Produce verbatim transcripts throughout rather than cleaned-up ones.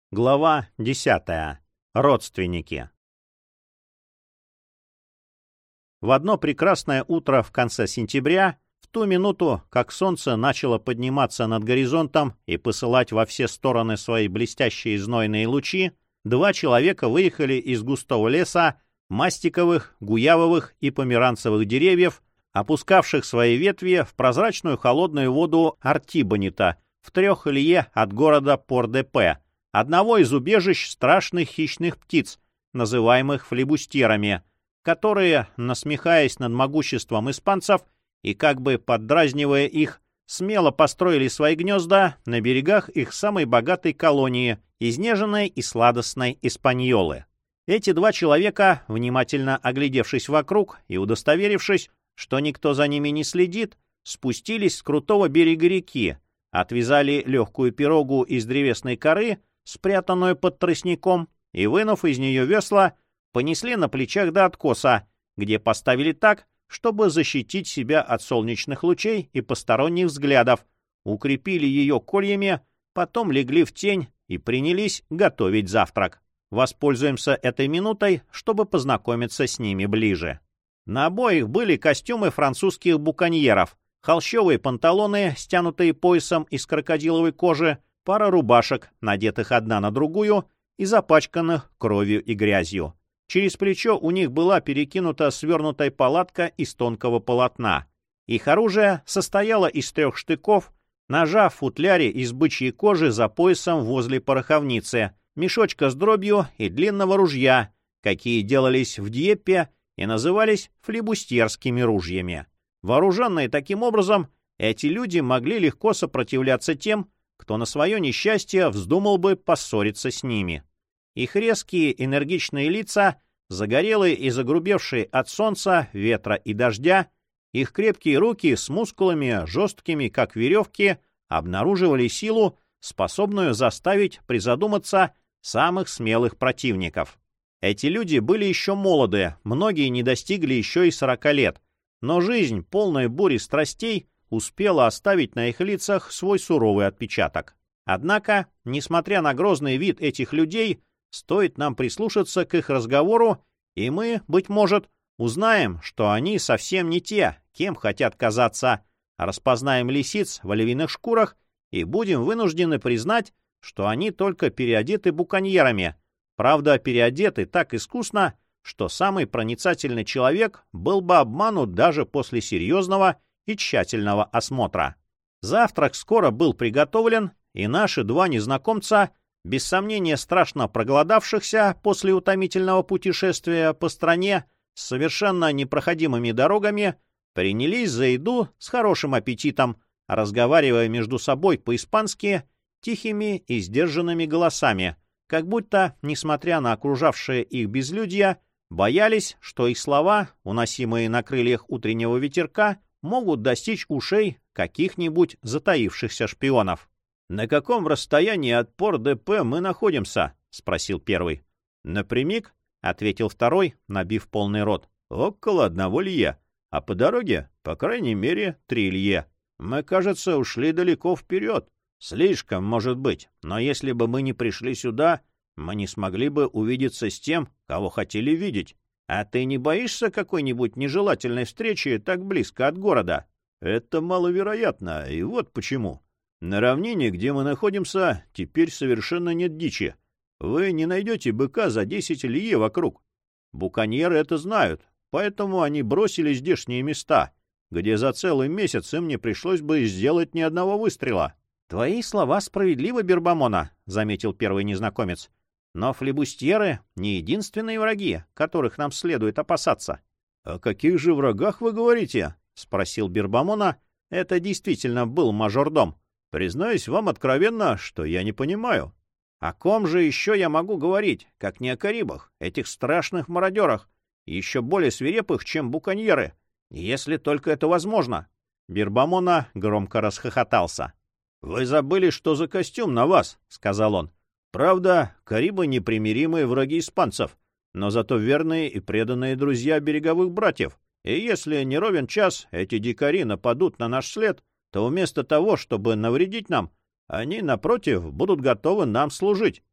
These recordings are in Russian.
Глава десятая. Родственники. В одно прекрасное утро в конце сентября, в ту минуту, как солнце начало подниматься над горизонтом и посылать во все стороны свои блестящие знойные лучи, два человека выехали из густого леса мастиковых, гуявовых и померанцевых деревьев, опускавших свои ветви в прозрачную холодную воду Артибонита в трех лье от города Пор-де-Пе, одного из убежищ страшных хищных птиц, называемых флибустьерами, которые, насмехаясь над могуществом испанцев и как бы поддразнивая их, смело построили свои гнезда на берегах их самой богатой колонии, изнеженной и сладостной Испаньолы. Эти два человека, внимательно оглядевшись вокруг и удостоверившись, что никто за ними не следит, спустились с крутого берега реки, отвязали легкую пирогу из древесной коры, спрятанную под тростником, и, вынув из нее весла, понесли на плечах до откоса, где поставили так, чтобы защитить себя от солнечных лучей и посторонних взглядов, укрепили ее кольями, потом легли в тень и принялись готовить завтрак. Воспользуемся этой минутой, чтобы познакомиться с ними ближе. На обоих были костюмы французских буконьеров, холщовые панталоны, стянутые поясом из крокодиловой кожи, пара рубашек, надетых одна на другую и запачканных кровью и грязью. Через плечо у них была перекинута свернутая палатка из тонкого полотна. Их оружие состояло из трех штыков, ножа в футляре из бычьей кожи за поясом возле пороховницы, мешочка с дробью и длинного ружья, какие делались в Дьеппе и назывались флибустьерскими ружьями. Вооруженные таким образом, эти люди могли легко сопротивляться тем, кто на свое несчастье вздумал бы поссориться с ними. Их резкие, энергичные лица, загорелые и загрубевшие от солнца, ветра и дождя, их крепкие руки с мускулами, жесткими, как веревки, обнаруживали силу, способную заставить призадуматься самых смелых противников. Эти люди были еще молоды, многие не достигли еще и сорока лет, но жизнь, полная бури страстей, успела оставить на их лицах свой суровый отпечаток. Однако, несмотря на грозный вид этих людей, стоит нам прислушаться к их разговору, и мы, быть может, узнаем, что они совсем не те, кем хотят казаться, распознаем лисиц в львиных шкурах и будем вынуждены признать, что они только переодеты буконьерами, правда, переодеты так искусно, что самый проницательный человек был бы обманут даже после серьезного и тщательного осмотра. Завтрак скоро был приготовлен, и наши два незнакомца, без сомнения страшно проголодавшихся после утомительного путешествия по стране с совершенно непроходимыми дорогами, принялись за еду с хорошим аппетитом, разговаривая между собой по-испански тихими и сдержанными голосами, как будто, несмотря на окружавшее их безлюдье, боялись, что их слова, уносимые на крыльях утреннего ветерка, могут достичь ушей каких-нибудь затаившихся шпионов. — На каком расстоянии от Пор-де-Пе мы находимся? — спросил первый. — Напрямик, — ответил второй, набив полный рот. — Около одного лье, а по дороге, по крайней мере, три лье. Мы, кажется, ушли далеко вперед. Слишком, может быть, но если бы мы не пришли сюда, мы не смогли бы увидеться с тем, кого хотели видеть. А ты не боишься какой-нибудь нежелательной встречи так близко от города? Это маловероятно, и вот почему. На равнине, где мы находимся, теперь совершенно нет дичи. Вы не найдете быка за десять лье вокруг. Буконьеры это знают, поэтому они бросили здешние места, где за целый месяц им не пришлось бы сделать ни одного выстрела. — Твои слова справедливы, Бербамона, — заметил первый незнакомец. Но флибустьеры — не единственные враги, которых нам следует опасаться. — О каких же врагах вы говорите? — спросил Бербамона. Это действительно был мажордом. — Признаюсь вам откровенно, что я не понимаю. — О ком же еще я могу говорить, как не о карибах, этих страшных мародерах, еще более свирепых, чем буконьеры, если только это возможно? Бербамона громко расхохотался. — Вы забыли, что за костюм на вас, — сказал он. Правда, карибы — непримиримые враги испанцев, но зато верные и преданные друзья береговых братьев. И если не ровен час эти дикари нападут на наш след, то вместо того, чтобы навредить нам, они, напротив, будут готовы нам служить.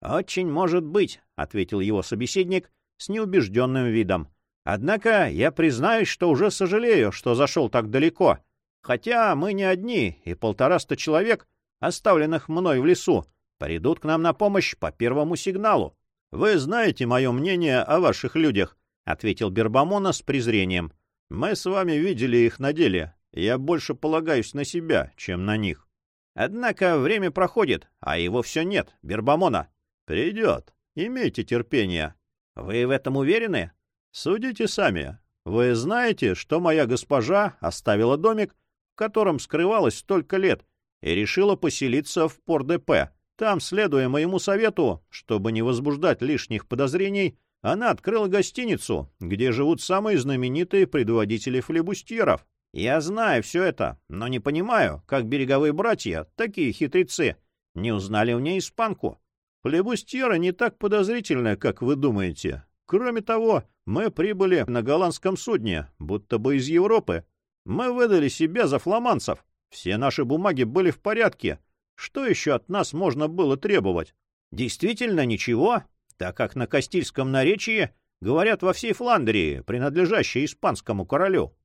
«Очень может быть», — ответил его собеседник с неубежденным видом. «Однако я признаюсь, что уже сожалею, что зашел так далеко. Хотя мы не одни, и полтораста человек, оставленных мной в лесу, придут к нам на помощь по первому сигналу». «Вы знаете мое мнение о ваших людях», — ответил Бербамона с презрением. «Мы с вами видели их на деле. Я больше полагаюсь на себя, чем на них». «Однако время проходит, а его все нет, Бербамона». «Придет. Имейте терпение». «Вы в этом уверены?» «Судите сами. Вы знаете, что моя госпожа оставила домик, в котором скрывалась столько лет, и решила поселиться в Пор-де-Пе. Там, следуя моему совету, чтобы не возбуждать лишних подозрений, она открыла гостиницу, где живут самые знаменитые предводители флебустьеров. Я знаю все это, но не понимаю, как береговые братья, такие хитрецы, не узнали в ней испанку. Флебустьеры не так подозрительны, как вы думаете. Кроме того, мы прибыли на голландском судне, будто бы из Европы. Мы выдали себя за фламандцев. Все наши бумаги были в порядке. Что еще от нас можно было требовать? Действительно ничего, так как на кастильском наречии говорят во всей Фландрии, принадлежащей испанскому королю.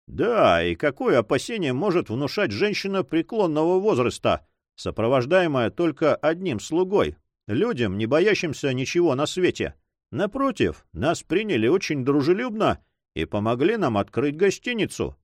Да, и какое опасение может внушать женщина преклонного возраста, сопровождаемая только одним слугой, людям, не боящимся ничего на свете? Напротив, нас приняли очень дружелюбно и помогли нам открыть гостиницу.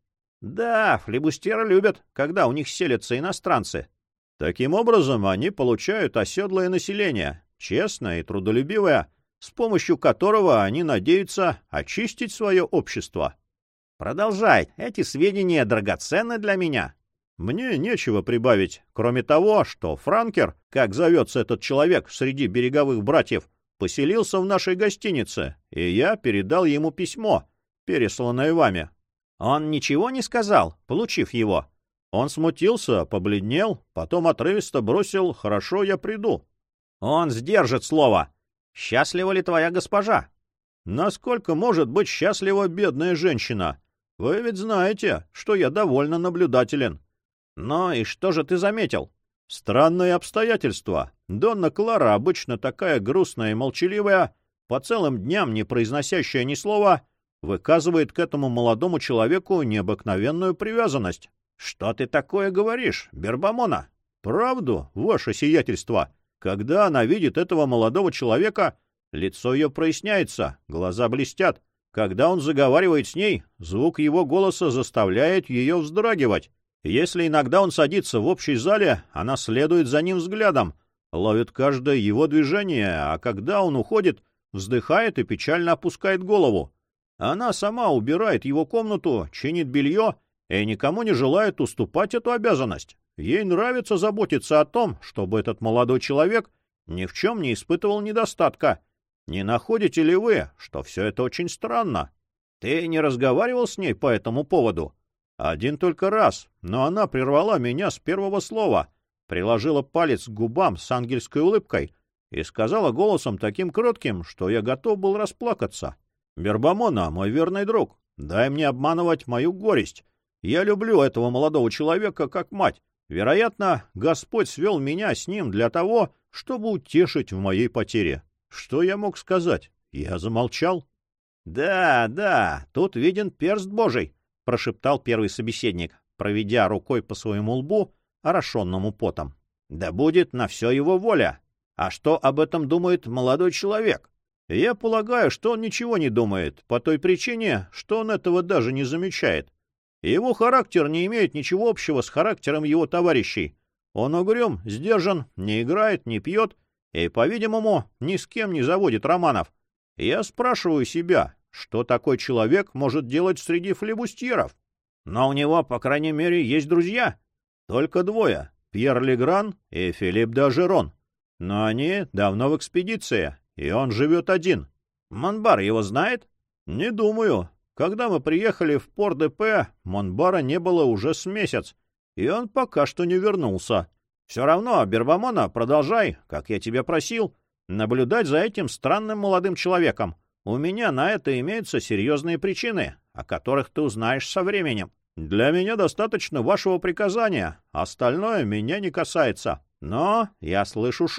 Да, флебустьеры любят, когда у них селятся иностранцы. Таким образом, они получают оседлое население, честное и трудолюбивое, с помощью которого они надеются очистить свое общество. Продолжай, эти сведения драгоценны для меня. Мне нечего прибавить, кроме того, что Франкер, как зовется этот человек среди береговых братьев, поселился в нашей гостинице, и я передал ему письмо, пересланное вами. Он ничего не сказал, получив его? Он смутился, побледнел, потом отрывисто бросил «хорошо, я приду». Он сдержит слово. Счастлива ли твоя госпожа? Насколько может быть счастлива бедная женщина? Вы ведь знаете, что я довольно наблюдателен. Ну и что же ты заметил? Странные обстоятельства. Донна Клара, обычно такая грустная и молчаливая, по целым дням не произносящая ни слова, выказывает к этому молодому человеку необыкновенную привязанность. Что ты такое говоришь, Бербамона? Правду, ваше сиятельство. Когда она видит этого молодого человека, лицо ее проясняется, глаза блестят. Когда он заговаривает с ней, звук его голоса заставляет ее вздрагивать. Если иногда он садится в общей зале, она следует за ним взглядом, ловит каждое его движение, а когда он уходит, вздыхает и печально опускает голову. Она сама убирает его комнату, чинит белье и никому не желает уступать эту обязанность. Ей нравится заботиться о том, чтобы этот молодой человек ни в чем не испытывал недостатка. Не находите ли вы, что все это очень странно? Ты не разговаривал с ней по этому поводу? Один только раз, но она прервала меня с первого слова, приложила палец к губам с ангельской улыбкой и сказала голосом таким кротким, что я готов был расплакаться. «Бербамона, мой верный друг, дай мне обманывать мою горесть. Я люблю этого молодого человека как мать. Вероятно, Господь свел меня с ним для того, чтобы утешить в моей потере». Что я мог сказать? Я замолчал. — Да, да, тут виден перст Божий, — прошептал первый собеседник, проведя рукой по своему лбу, орошенному потом. — Да будет на все его воля. А что об этом думает молодой человек? Я полагаю, что он ничего не думает, по той причине, что он этого даже не замечает. Его характер не имеет ничего общего с характером его товарищей. Он угрюм, сдержан, не играет, не пьет, и, по-видимому, ни с кем не заводит романов. Я спрашиваю себя, что такой человек может делать среди флебустьеров? Но у него, по крайней мере, есть друзья. Только двое — Пьер Легран и Филипп де Ажерон. Но они давно в экспедиции, и он живет один. Монбар его знает? Не думаю. Когда мы приехали в Пор-де-Пе, Монбара не было уже с месяц, и он пока что не вернулся. Все равно, Бербамона, продолжай, как я тебя просил, наблюдать за этим странным молодым человеком. У меня на это имеются серьезные причины, о которых ты узнаешь со временем. Для меня достаточно вашего приказания, остальное меня не касается. Но я слышу шум.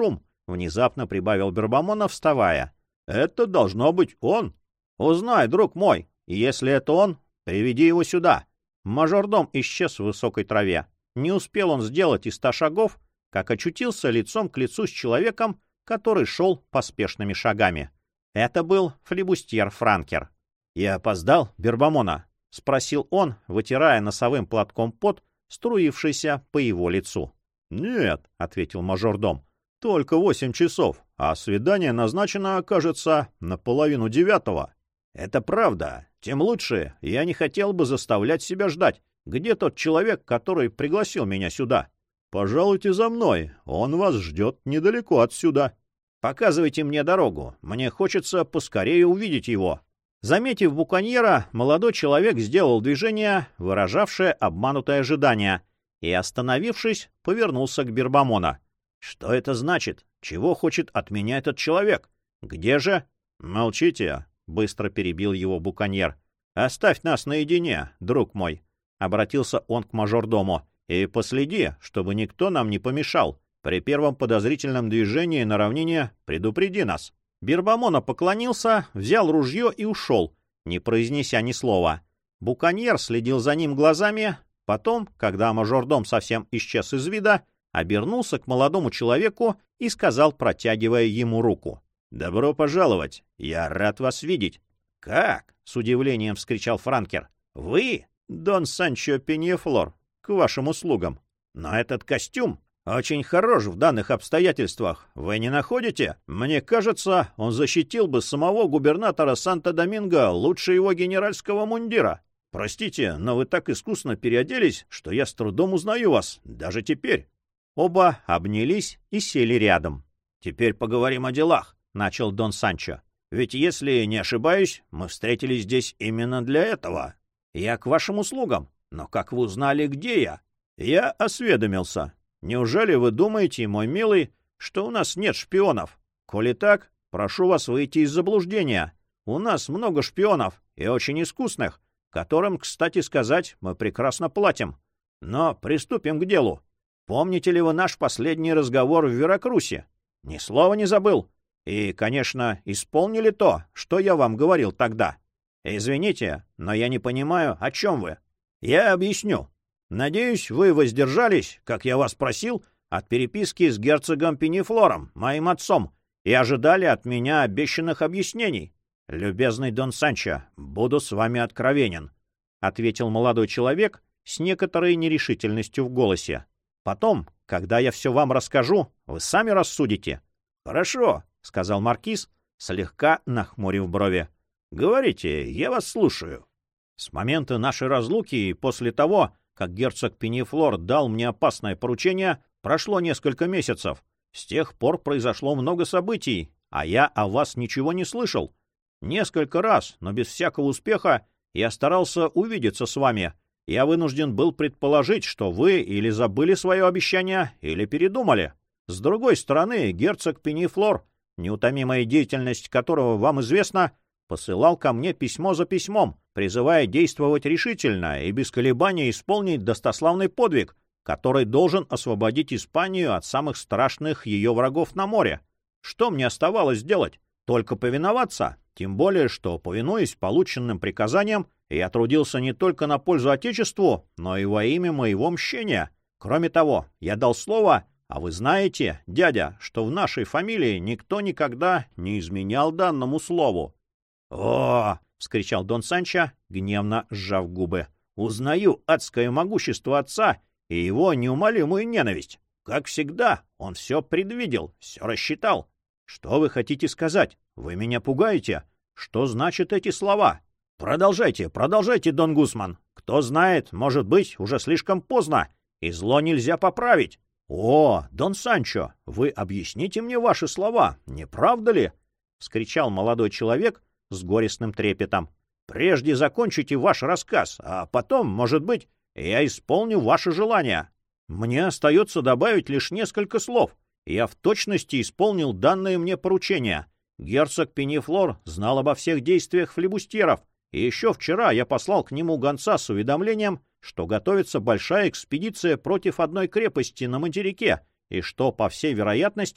внезапно прибавил Бербамона, вставая. Это должно быть он. Узнай, друг мой, и если это он, приведи его сюда. Мажордом исчез в высокой траве. Не успел он сделать и ста шагов, как очутился лицом к лицу с человеком, который шел поспешными шагами. Это был флибустьер Франкер. «Я опоздал, Бербамона?» — спросил он, вытирая носовым платком пот, струившийся по его лицу. «Нет», — ответил мажордом, — «только восемь часов, а свидание назначено, кажется, на половину девятого». «Это правда. Тем лучше. Я не хотел бы заставлять себя ждать. Где тот человек, который пригласил меня сюда?» «Пожалуйте за мной. Он вас ждет недалеко отсюда». «Показывайте мне дорогу. Мне хочется поскорее увидеть его». Заметив буконьера, молодой человек сделал движение, выражавшее обманутое ожидание, и, остановившись, повернулся к Бербамона. «Что это значит? Чего хочет от меня этот человек? Где же?» «Молчите», — быстро перебил его буконьер. «Оставь нас наедине, друг мой», — обратился он к мажордому, — «и последи, чтобы никто нам не помешал. При первом подозрительном движении на равнине предупреди нас». Бербамона поклонился, взял ружье и ушел, не произнеся ни слова. Буконьер следил за ним глазами, потом, когда мажордом совсем исчез из вида, обернулся к молодому человеку и сказал, протягивая ему руку: «Добро пожаловать! Я рад вас видеть!» «Как?» — с удивлением вскричал Франкер. «Вы? Дон Санчо Пеньефлор, к вашим услугам! Но этот костюм очень хорош в данных обстоятельствах. Вы не находите? Мне кажется, он защитил бы самого губернатора Санто-Доминго лучше его генеральского мундира. Простите, но вы так искусно переоделись, что я с трудом узнаю вас, даже теперь». Оба обнялись и сели рядом. «Теперь поговорим о делах», — начал Дон Санчо. «Ведь, если не ошибаюсь, мы встретились здесь именно для этого. Я к вашим услугам. Но как вы узнали, где я?» «Я осведомился. Неужели вы думаете, мой милый, что у нас нет шпионов? Коли так, прошу вас выйти из заблуждения. У нас много шпионов, и очень искусных, которым, кстати сказать, мы прекрасно платим. Но приступим к делу. Помните ли вы наш последний разговор в Веракрусе? Ни слова не забыл. И, конечно, исполнили то, что я вам говорил тогда. Извините, но я не понимаю, о чем вы. Я объясню. Надеюсь, вы воздержались, как я вас просил, от переписки с герцогом Пеньефлором, моим отцом, и ожидали от меня обещанных объяснений. Любезный Дон Санчо, буду с вами откровенен, — ответил молодой человек с некоторой нерешительностью в голосе. Потом, когда я все вам расскажу, вы сами рассудите. — Хорошо, — сказал маркиз, слегка нахмурив брови. — Говорите, я вас слушаю. С момента нашей разлуки и после того, как герцог Пеньефлор дал мне опасное поручение, прошло несколько месяцев. С тех пор произошло много событий, а я о вас ничего не слышал. Несколько раз, но без всякого успеха, я старался увидеться с вами. Я вынужден был предположить, что вы или забыли свое обещание, или передумали. С другой стороны, герцог Пеньефлор, неутомимая деятельность которого вам известна, посылал ко мне письмо за письмом, призывая действовать решительно и без колебаний исполнить достославный подвиг, который должен освободить Испанию от самых страшных ее врагов на море. Что мне оставалось делать? Только повиноваться, тем более, что, повинуясь полученным приказаниям, я трудился не только на пользу Отечеству, но и во имя моего мщения. Кроме того, я дал слово, а вы знаете, дядя, что в нашей фамилии никто никогда не изменял данному слову. — О! — вскричал Дон Санчо, гневно сжав губы. — Узнаю адское могущество отца и его неумолимую ненависть. Как всегда, он все предвидел, все рассчитал. Что вы хотите сказать? Вы меня пугаете? Что значат эти слова? Продолжайте, продолжайте, Дон Гусман. Кто знает, может быть, уже слишком поздно, и зло нельзя поправить. О, Дон Санчо, вы объясните мне ваши слова, не правда ли? — вскричал молодой человек с горестным трепетом. Прежде закончите ваш рассказ, а потом, может быть, я исполню ваше желание. Мне остается добавить лишь несколько слов. Я в точности исполнил данное мне поручение. Герцог Пеньефлор знал обо всех действиях флибустьеров, и еще вчера я послал к нему гонца с уведомлением, что готовится большая экспедиция против одной крепости на материке, и что, по всей вероятности,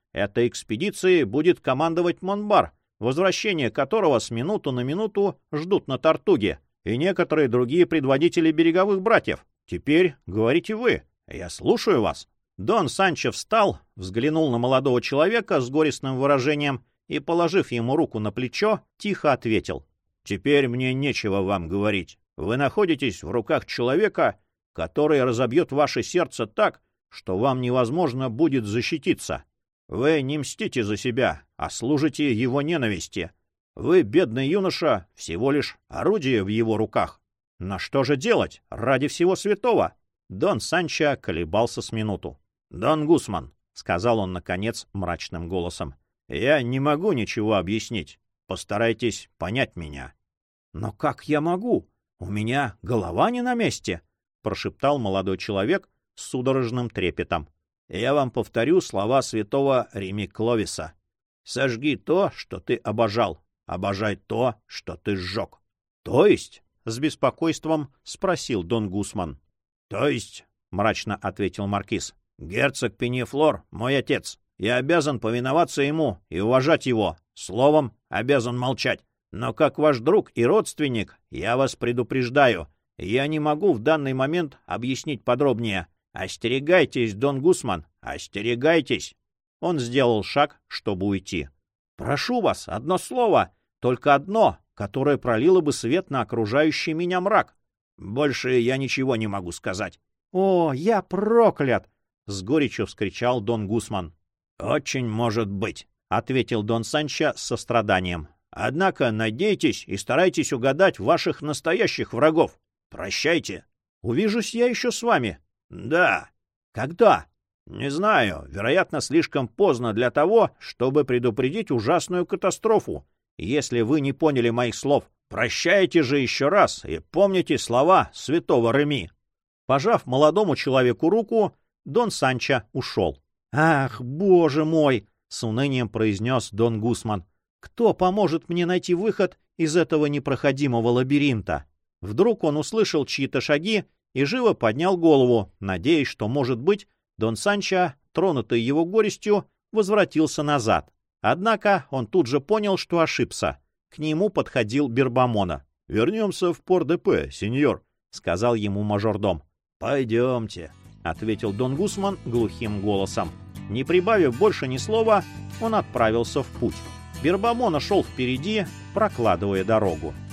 Этой экспедицией будет командовать Монбар, возвращение которого с минуту на минуту ждут на Тартуге, и некоторые другие предводители береговых братьев. Теперь говорите вы. Я слушаю вас». Дон Санчо встал, взглянул на молодого человека с горестным выражением и, положив ему руку на плечо, тихо ответил: «Теперь мне нечего вам говорить. Вы находитесь в руках человека, который разобьет ваше сердце так, что вам невозможно будет защититься. Вы не мстите за себя, а служите его ненависти. Вы, бедный юноша, всего лишь орудие в его руках. Но что же делать ради всего святого?» Дон Санчо колебался с минуту. «Дон Гусман», — сказал он, наконец, мрачным голосом, — «я не могу ничего объяснить. Постарайтесь понять меня». «Но как я могу? У меня голова не на месте», — прошептал молодой человек с судорожным трепетом. «Я вам повторю слова святого Реми Кловиса. Сожги то, что ты обожал, обожай то, что ты сжег». «То есть?» — с беспокойством спросил Дон Гусман. «То есть», — мрачно ответил маркиз, — «герцог Пеньефлор — мой отец. Я обязан повиноваться ему и уважать его. Словом, обязан молчать. Но как ваш друг и родственник, я вас предупреждаю. Я не могу в данный момент объяснить подробнее. Остерегайтесь, Дон Гусман, остерегайтесь». Он сделал шаг, чтобы уйти. «Прошу вас, одно слово, только одно, которое пролило бы свет на окружающий меня мрак». «Больше я ничего не могу сказать». «О, я проклят!» — с горечью вскричал Дон Гусман. «Очень может быть», — ответил Дон Санчо с состраданием. «Однако надейтесь и старайтесь угадать ваших настоящих врагов. Прощайте». «Увижусь я еще с вами». «Да». «Когда?» «Не знаю. Вероятно, слишком поздно для того, чтобы предупредить ужасную катастрофу. Если вы не поняли моих слов, прощайте же еще раз и помните слова святого Реми». Пожав молодому человеку руку, Дон Санчо ушел. «Ах, боже мой!» — с унынием произнес Дон Гусман. «Кто поможет мне найти выход из этого непроходимого лабиринта?» Вдруг он услышал чьи-то шаги и живо поднял голову, надеясь, что, может быть, Дон Санчо, тронутый его горестью, возвратился назад. Однако он тут же понял, что ошибся. К нему подходил Бербамона. «Вернемся в Пор-де-Пе, сеньор», — сказал ему мажордом. «Пойдемте», — ответил Дон Гусман глухим голосом. Не прибавив больше ни слова, он отправился в путь. Бербамона шел впереди, прокладывая дорогу.